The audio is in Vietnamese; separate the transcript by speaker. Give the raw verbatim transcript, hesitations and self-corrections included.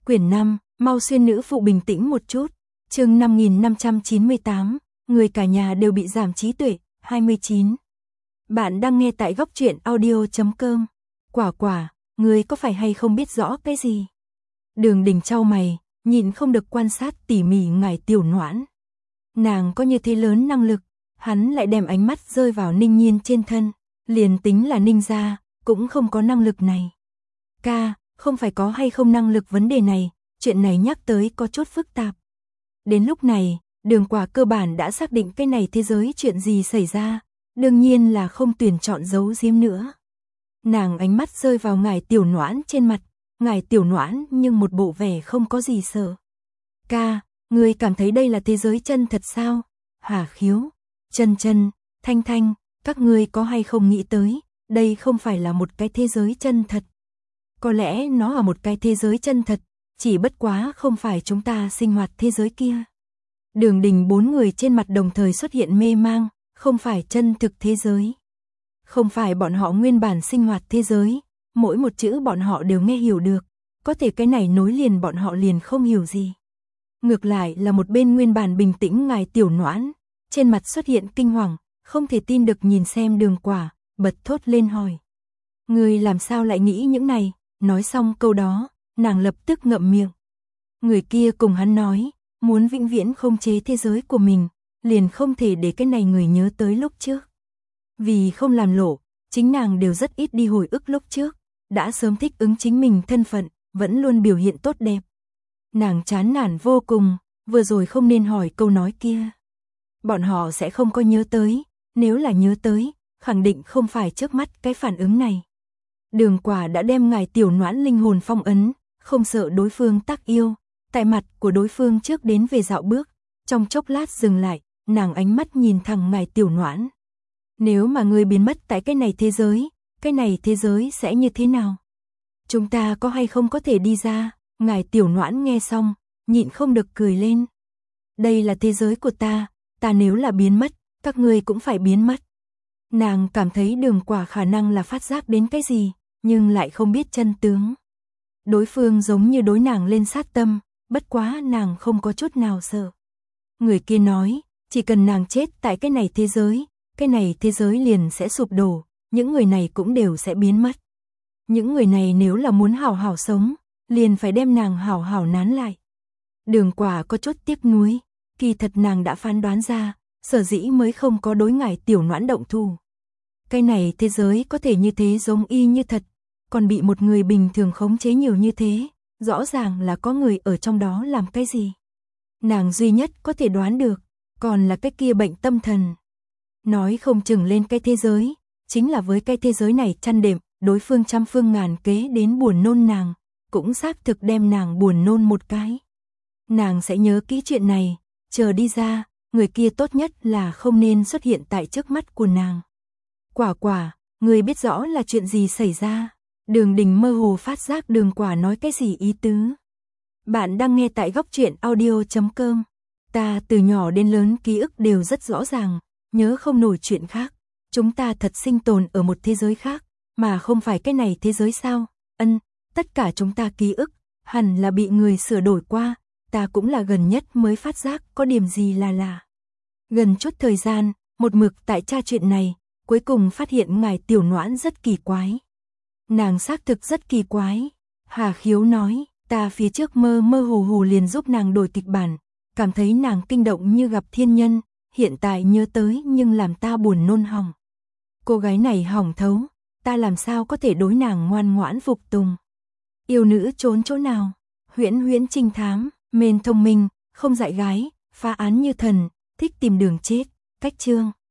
Speaker 1: Quyển năm, mau xuyên nữ phụ bình tĩnh một chút. Chương năm nghìn năm trăm chín mươi tám, người cả nhà đều bị giảm trí tuệ, hai mươi chín. Bạn đang nghe tại góc truyện audio chấm com. Quả quả, người có phải hay không biết rõ cái gì? Đường Đình chau mày, nhìn không được quan sát tỉ mỉ ngải Tiểu Noãn. Nàng có như thế lớn năng lực, hắn lại đem ánh mắt rơi vào Ninh Nhiên trên thân, liền tính là Ninh gia, cũng không có năng lực này. Ca, không phải có hay không năng lực vấn đề này, chuyện này nhắc tới có chút phức tạp. Đến lúc này, Đường Quả cơ bản đã xác định cái này thế giới chuyện gì xảy ra, đương nhiên là không tuyển chọn giấu giếm nữa. Nàng ánh mắt rơi vào ngải Tiểu Noãn trên mặt, ngải Tiểu Noãn nhưng một bộ vẻ không có gì sợ. Ca, ngươi cảm thấy đây là thế giới chân thật sao? Hà Khiếu, Chân Chân, Thanh Thanh, các ngươi có hay không nghĩ tới, đây không phải là một cái thế giới chân thật. Có lẽ nó là một cái thế giới chân thật, chỉ bất quá không phải chúng ta sinh hoạt thế giới kia. Đường Đình bốn người trên mặt đồng thời xuất hiện mê mang, không phải chân thực thế giới. Không phải bọn họ nguyên bản sinh hoạt thế giới, mỗi một chữ bọn họ đều nghe hiểu được, có thể cái này nối liền bọn họ liền không hiểu gì. Ngược lại là một bên nguyên bản bình tĩnh ngài Tiểu Noãn, trên mặt xuất hiện kinh hoàng, không thể tin được nhìn xem Đường Quả, bật thốt lên hỏi. Người làm sao lại nghĩ những này? Nói xong câu đó, nàng lập tức ngậm miệng. Người kia cùng hắn nói, muốn vĩnh viễn không chế thế giới của mình, liền không thể để cái này người nhớ tới lúc trước. Vì không làm lộ, chính nàng đều rất ít đi hồi ức lúc trước, đã sớm thích ứng chính mình thân phận, vẫn luôn biểu hiện tốt đẹp. Nàng chán nản vô cùng, vừa rồi không nên hỏi câu nói kia. Bọn họ sẽ không có nhớ tới, nếu là nhớ tới, khẳng định không phải trước mắt cái phản ứng này. Đường Quả đã đem ngài Tiểu Noãn linh hồn phong ấn, không sợ đối phương tác yêu, tại mặt của đối phương trước đến về dạo bước, trong chốc lát dừng lại, nàng ánh mắt nhìn thẳng ngài Tiểu Noãn. Nếu mà ngươi biến mất tại cái này thế giới, cái này thế giới sẽ như thế nào? Chúng ta có hay không có thể đi ra? Ngài Tiểu Noãn nghe xong, nhịn không được cười lên. Đây là thế giới của ta, ta nếu là biến mất, các ngươi cũng phải biến mất. Nàng cảm thấy Đường Quả khả năng là phát giác đến cái gì, nhưng lại không biết chân tướng. Đối phương giống như đối nàng lên sát tâm, bất quá nàng không có chút nào sợ. Người kia nói, chỉ cần nàng chết tại cái này thế giới, cái này thế giới liền sẽ sụp đổ, những người này cũng đều sẽ biến mất. Những người này nếu là muốn hảo hảo sống, liền phải đem nàng hảo hảo nán lại. Đường Quả có chút tiếc nuối, kỳ thật nàng đã phán đoán ra, sở dĩ mới không có đối ngải Tiểu Noãn động thủ. Cái này thế giới có thể như thế giống y như thật, còn bị một người bình thường khống chế nhiều như thế, rõ ràng là có người ở trong đó làm cái gì. Nàng duy nhất có thể đoán được, còn là cái kia bệnh tâm thần. Nói không chừng lên cái thế giới, chính là với cái thế giới này chăn đệm, đối phương trăm phương ngàn kế đến buồn nôn nàng, cũng xác thực đem nàng buồn nôn một cái. Nàng sẽ nhớ kỹ chuyện này, chờ đi ra, người kia tốt nhất là không nên xuất hiện tại trước mắt của nàng. Quả Quả, người biết rõ là chuyện gì xảy ra? Đường Đình mơ hồ phát giác Đường Quả nói cái gì ý tứ. Bạn đang nghe tại góc truyện audio chấm com. Ta từ nhỏ đến lớn ký ức đều rất rõ ràng, nhớ không nổi chuyện khác. Chúng ta thật sinh tồn ở một thế giới khác, mà không phải cái này thế giới sao? Ân, tất cả chúng ta ký ức, hẳn là bị người sửa đổi qua, ta cũng là gần nhất mới phát giác có điểm gì là lạ. Gần chút thời gian, một mực tại tra chuyện này, cuối cùng phát hiện ngài Tiểu Noãn rất kỳ quái. Nàng xác thực rất kỳ quái. Hà Khiếu nói, ta phía trước mơ mơ hồ hồ liền giúp nàng đổi kịch bản, cảm thấy nàng kinh động như gặp thiên nhân, hiện tại nhớ tới nhưng làm ta buồn nôn hỏng. Cô gái này hỏng thấu, ta làm sao có thể đối nàng ngoan ngoãn phục tùng. Yêu nữ trốn chỗ nào? Huyễn huyễn trinh thám, mên thông minh, không dại gái, phá án như thần, thích tìm đường chết. Cách chương